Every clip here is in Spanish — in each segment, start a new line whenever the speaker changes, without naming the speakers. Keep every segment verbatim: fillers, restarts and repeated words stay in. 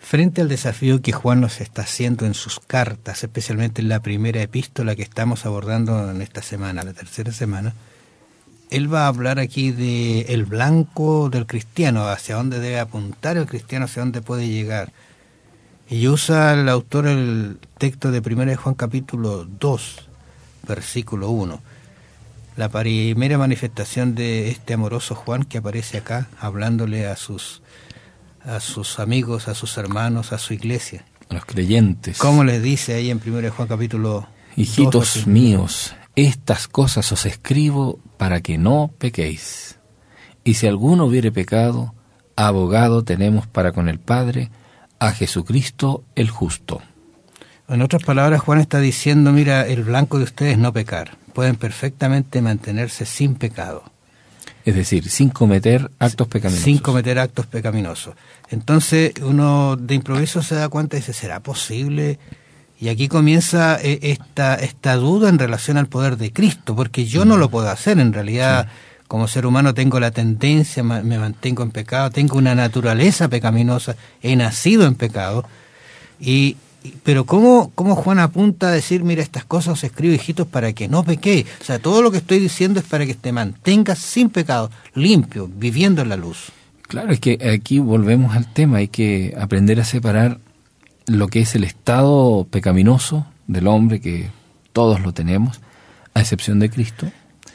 Frente al desafío que Juan nos está haciendo en sus cartas, especialmente en la primera epístola que estamos abordando en esta semana, la tercera semana, él va a hablar aquí de el blanco del cristiano, hacia dónde debe apuntar el cristiano, hacia dónde puede llegar. Y usa el autor el texto de primera de Juan capítulo dos, versículo uno. La primera manifestación de este amoroso Juan que aparece acá, hablándole a sus a sus amigos, a sus hermanos, a su iglesia.
A los creyentes.
¿Cómo les dice ahí en primera de Juan capítulo
Hijitos
dos,
míos, estas cosas os escribo para que no pequéis. Y si alguno hubiere pecado, abogado tenemos para con el Padre, a Jesucristo el justo.
En otras palabras, Juan está diciendo, mira, el blanco de ustedes no pecar. Pueden perfectamente mantenerse sin pecado.
Es decir, sin cometer actos pecaminosos.
Sin cometer actos pecaminosos. Entonces, uno de improviso se da cuenta y dice, ¿será posible? Y aquí comienza eh, esta, esta duda en relación al poder de Cristo, porque yo no lo puedo hacer. En realidad, sí. Como ser humano tengo la tendencia, me mantengo en pecado, tengo una naturaleza pecaminosa, he nacido en pecado. Y Pero ¿cómo, cómo Juan apunta a decir, mira, estas cosas os escribo, hijitos, para que no pequéis? O sea, todo lo que estoy diciendo es para que te mantengas sin pecado, limpio, viviendo en la luz.
Claro, es que aquí volvemos al tema, hay que aprender a separar lo que es el estado pecaminoso del hombre, que todos lo tenemos, a excepción de Cristo,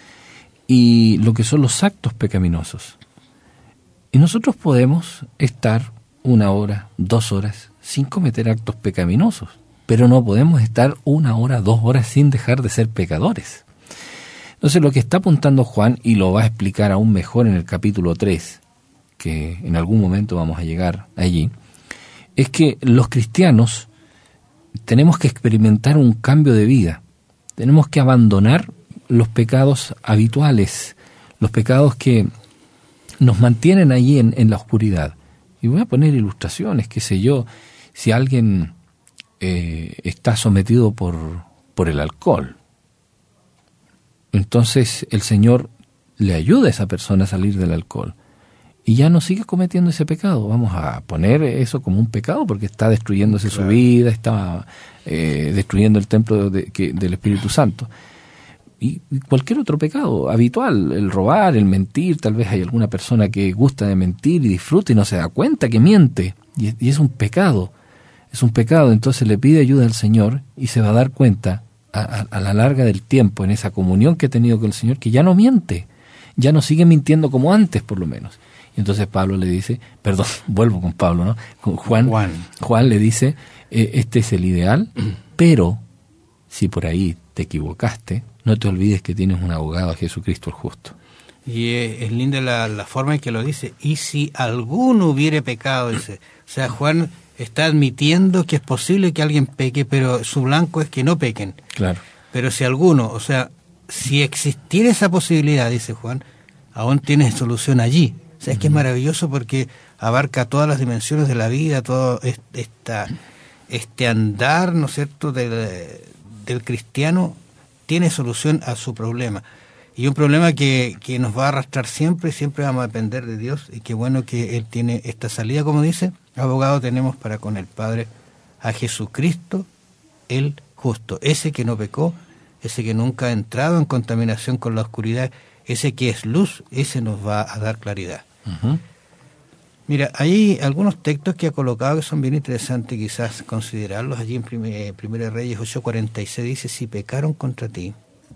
y lo que son los actos pecaminosos. Y nosotros podemos estar una hora, dos horas, sin cometer actos pecaminosos, pero no podemos estar una hora, dos horas sin dejar de ser pecadores. Entonces lo que está apuntando Juan, y lo va a explicar aún mejor en el capítulo tres, que en algún momento vamos a llegar allí, es que los cristianos tenemos que experimentar un cambio de vida, tenemos que abandonar los pecados habituales, los pecados que nos mantienen allí en, en la oscuridad. Y voy a poner ilustraciones, qué sé yo, si alguien eh, está sometido por, por el alcohol, entonces el Señor le ayuda a esa persona a salir del alcohol y ya no sigue cometiendo ese pecado. Vamos a poner eso como un pecado porque está destruyéndose claro. su vida, está eh, destruyendo el templo de, que, del Espíritu Santo. Y cualquier otro pecado habitual, el robar, el mentir, tal vez hay alguna persona que gusta de mentir y disfruta y no se da cuenta que miente, y, y es un pecado, es un pecado, entonces le pide ayuda al Señor y se va a dar cuenta a, a, a la larga del tiempo, en esa comunión que ha tenido con el Señor, que ya no miente, ya no sigue mintiendo como antes por lo menos. Y entonces Pablo le dice, perdón, vuelvo con Pablo, ¿no? Con Juan, Juan, Juan le dice, eh, este es el ideal, pero si por ahí te equivocaste, no te olvides que tienes un abogado, a Jesucristo el justo.
Y es, es linda la, la forma en que lo dice. Y si alguno hubiere pecado, dice. O sea, Juan está admitiendo que es posible que alguien peque, pero su blanco es que no pequen.
Claro.
Pero si alguno, o sea, si existiera esa posibilidad, dice Juan, aún tienes solución allí. O sea, es uh-huh. que es maravilloso porque abarca todas las dimensiones de la vida, todo esta, este andar, ¿no es cierto?, del, del cristiano, tiene solución a su problema. Y un problema que, que nos va a arrastrar siempre, siempre vamos a depender de Dios, y qué bueno que Él tiene esta salida, como dice, abogado tenemos para con el Padre, a Jesucristo, el justo, ese que no pecó, ese que nunca ha entrado en contaminación con la oscuridad, ese que es luz, ese nos va a dar claridad. Uh-huh. Mira, hay algunos textos que ha colocado que son bien interesantes, quizás considerarlos. Allí en primer, Primera Reyes ocho cuarenta y seis dice, si pecaron contra ti,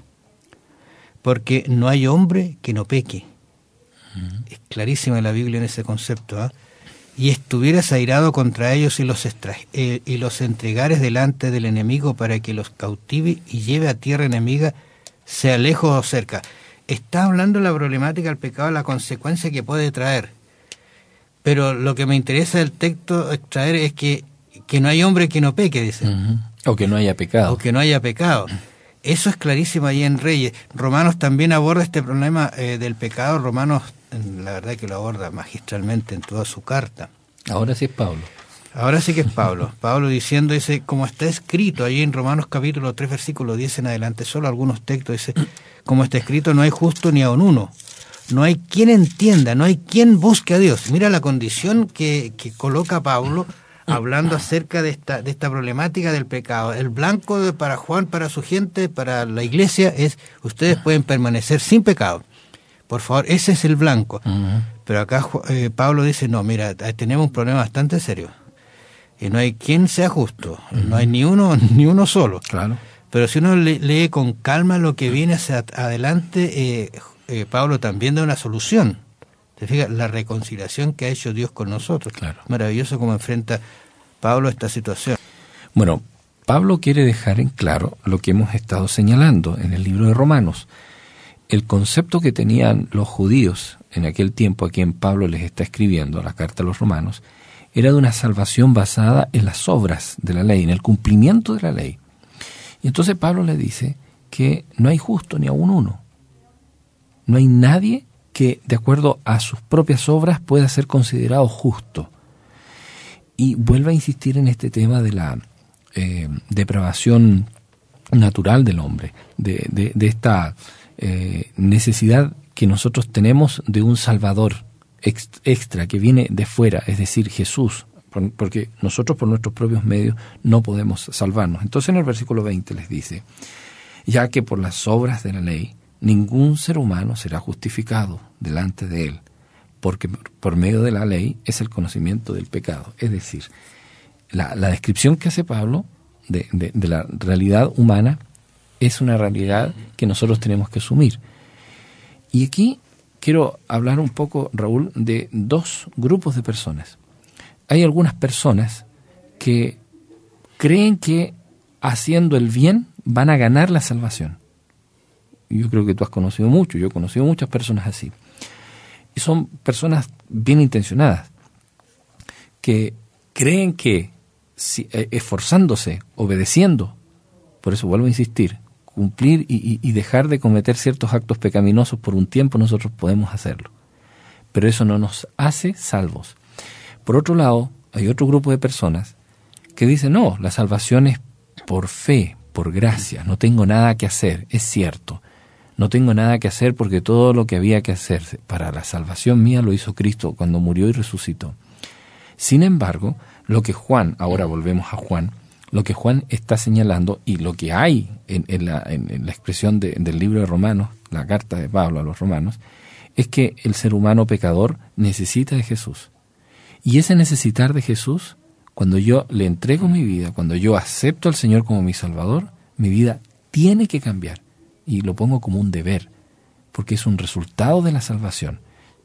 porque no hay hombre que no peque. Uh-huh. Es clarísima la Biblia en ese concepto, ¿eh? Y estuvieras airado contra ellos y los, extra, eh, y los entregares delante del enemigo para que los cautive y lleve a tierra enemiga, sea lejos o cerca. Está hablando de la problemática del pecado, la consecuencia que puede traer. Pero lo que me interesa del texto extraer es que, que no hay hombre que no peque, dice.
Uh-huh. O que no haya pecado.
O que no haya pecado. Eso es clarísimo ahí en Reyes. Romanos también aborda este problema eh, del pecado. Romanos, la verdad que lo aborda magistralmente en toda su carta.
Ahora sí es Pablo.
Ahora sí que es Pablo. Pablo diciendo, dice, como está escrito ahí en Romanos capítulo tres, versículo diez en adelante, solo algunos textos, dice, como está escrito, no hay justo ni aun uno. No hay quien entienda, no hay quien busque a Dios. Mira la condición que, que coloca Pablo hablando acerca de esta de esta problemática del pecado. El blanco de, para Juan, para su gente, para la iglesia, es ustedes pueden permanecer sin pecado. Por favor, ese es el blanco. Uh-huh. Pero acá eh, Pablo dice, no, mira, tenemos un problema bastante serio. Y no hay quien sea justo. Uh-huh. No hay ni uno ni uno solo.
Claro.
Pero si uno lee, lee con calma lo que viene hacia adelante, eh, eh, Pablo también da una solución. ¿Te fijas? La reconciliación que ha hecho Dios con nosotros.
Claro.
Maravilloso cómo enfrenta Pablo esta situación.
Bueno, Pablo quiere dejar en claro lo que hemos estado señalando en el libro de Romanos. El concepto que tenían los judíos en aquel tiempo, a quien Pablo les está escribiendo la carta a los romanos, era de una salvación basada en las obras de la ley, en el cumplimiento de la ley. Y entonces Pablo le dice que no hay justo ni aun uno. No hay nadie que, de acuerdo a sus propias obras, pueda ser considerado justo. Y vuelve a insistir en este tema de la eh, depravación natural del hombre, de, de, de esta eh, necesidad que nosotros tenemos de un Salvador ex, extra que viene de fuera, es decir, Jesús, por, porque nosotros por nuestros propios medios no podemos salvarnos. Entonces en el versículo veinte les dice, ya que por las obras de la ley ningún ser humano será justificado delante de él, porque por medio de la ley es el conocimiento del pecado. Es decir, la, la descripción que hace Pablo de, de, de la realidad humana es una realidad que nosotros tenemos que asumir. Y aquí quiero hablar un poco, Raúl, de dos grupos de personas. Hay algunas personas que creen que haciendo el bien van a ganar la salvación. Yo creo que tú has conocido mucho, yo he conocido muchas personas así. Y son personas bien intencionadas, que creen que si, eh, esforzándose, obedeciendo, por eso vuelvo a insistir, cumplir y, y, y dejar de cometer ciertos actos pecaminosos por un tiempo, nosotros podemos hacerlo. Pero eso no nos hace salvos. Por otro lado, hay otro grupo de personas que dicen, no, la salvación es por fe, por gracia, no tengo nada que hacer, es cierto. No tengo nada que hacer porque todo lo que había que hacer para la salvación mía lo hizo Cristo cuando murió y resucitó. Sin embargo, lo que Juan, ahora volvemos a Juan, lo que Juan está señalando y lo que hay en, en, la, en, en la expresión de, del libro de Romanos, la carta de Pablo a los romanos, es que el ser humano pecador necesita de Jesús. Y ese necesitar de Jesús, cuando yo le entrego mi vida, cuando yo acepto al Señor como mi Salvador, mi vida tiene que cambiar. Y lo pongo como un deber, porque es un resultado de la salvación.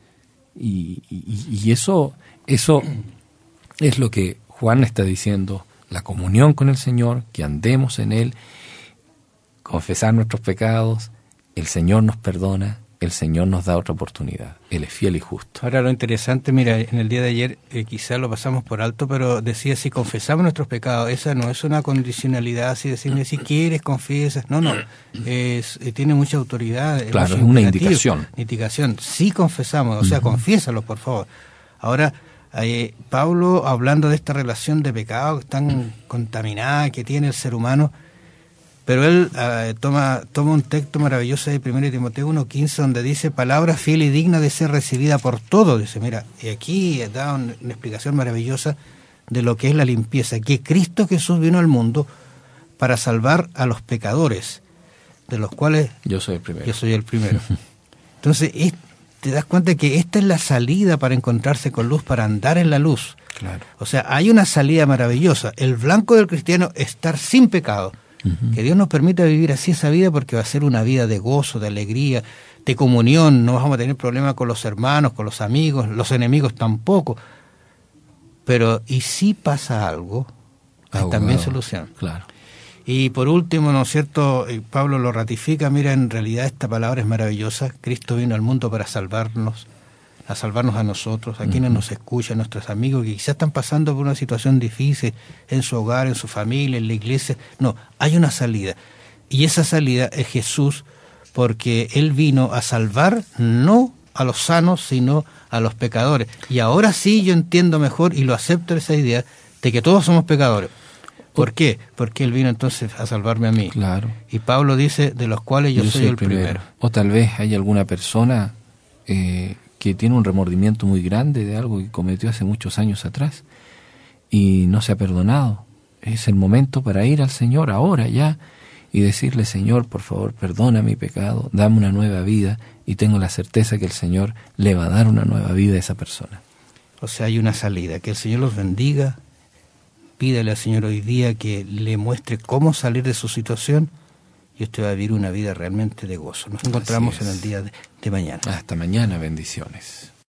Y, y, y eso, eso es lo que Juan está diciendo, la comunión con el Señor, que andemos en Él, confesar nuestros pecados, el Señor nos perdona, el Señor nos da otra oportunidad. Él es fiel y justo.
Ahora lo interesante, mira, en el día de ayer eh, quizás lo pasamos por alto, pero decía, si confesamos nuestros pecados, esa no es una condicionalidad, así decirme, si quieres, confiesas. No, no, es, eh, tiene mucha autoridad.
Claro, es una indicación.
Indicación, sí confesamos, o sea, uh-huh. Confiésalo, por favor. Ahora, eh, Pablo, hablando de esta relación de pecado tan contaminada que tiene el ser humano, pero él uh, toma toma un texto maravilloso de primera Timoteo uno quince donde dice, palabra fiel y digna de ser recibida por todos. Dice, mira, y aquí da un, una explicación maravillosa de lo que es la limpieza, que Cristo Jesús vino al mundo para salvar a los pecadores, de los cuales
yo soy el primero.
Yo soy el primero. Entonces, es, te das cuenta que esta es la salida para encontrarse con luz, para andar en la luz.
Claro.
O sea, hay una salida maravillosa. El blanco del cristiano es estar sin pecado. Uh-huh. Que Dios nos permita vivir así esa vida, porque va a ser una vida de gozo, de alegría, de comunión. No vamos a tener problemas con los hermanos, con los amigos, los enemigos tampoco. Pero, ¿y si pasa algo? Hay
Abogado,
también solución.
Claro.
Y por último, ¿no es cierto? Pablo lo ratifica. Mira, en realidad esta palabra es maravillosa. Cristo vino al mundo para salvarnos, a salvarnos a nosotros, a uh-huh. quienes nos escuchan, nuestros amigos que quizás están pasando por una situación difícil en su hogar, en su familia, en la iglesia. No, hay una salida. Y esa salida es Jesús, porque Él vino a salvar no a los sanos, sino a los pecadores. Y ahora sí yo entiendo mejor y lo acepto esa idea de que todos somos pecadores. ¿Por qué? Porque Él vino entonces a salvarme a mí.
Claro.
Y Pablo dice, de los cuales yo, yo soy, soy el primero. primero.
O tal vez hay alguna persona eh, que tiene un remordimiento muy grande de algo que cometió hace muchos años atrás y no se ha perdonado. Es el momento para ir al Señor ahora ya y decirle: Señor, por favor, perdona mi pecado, dame una nueva vida, y tengo la certeza que el Señor le va a dar una nueva vida a esa persona.
O sea, hay una salida. Que el Señor los bendiga. Pídale al Señor hoy día que le muestre cómo salir de su situación, y usted va a vivir una vida realmente de gozo. Nos encontramos en el día de, de mañana.
Hasta mañana, bendiciones.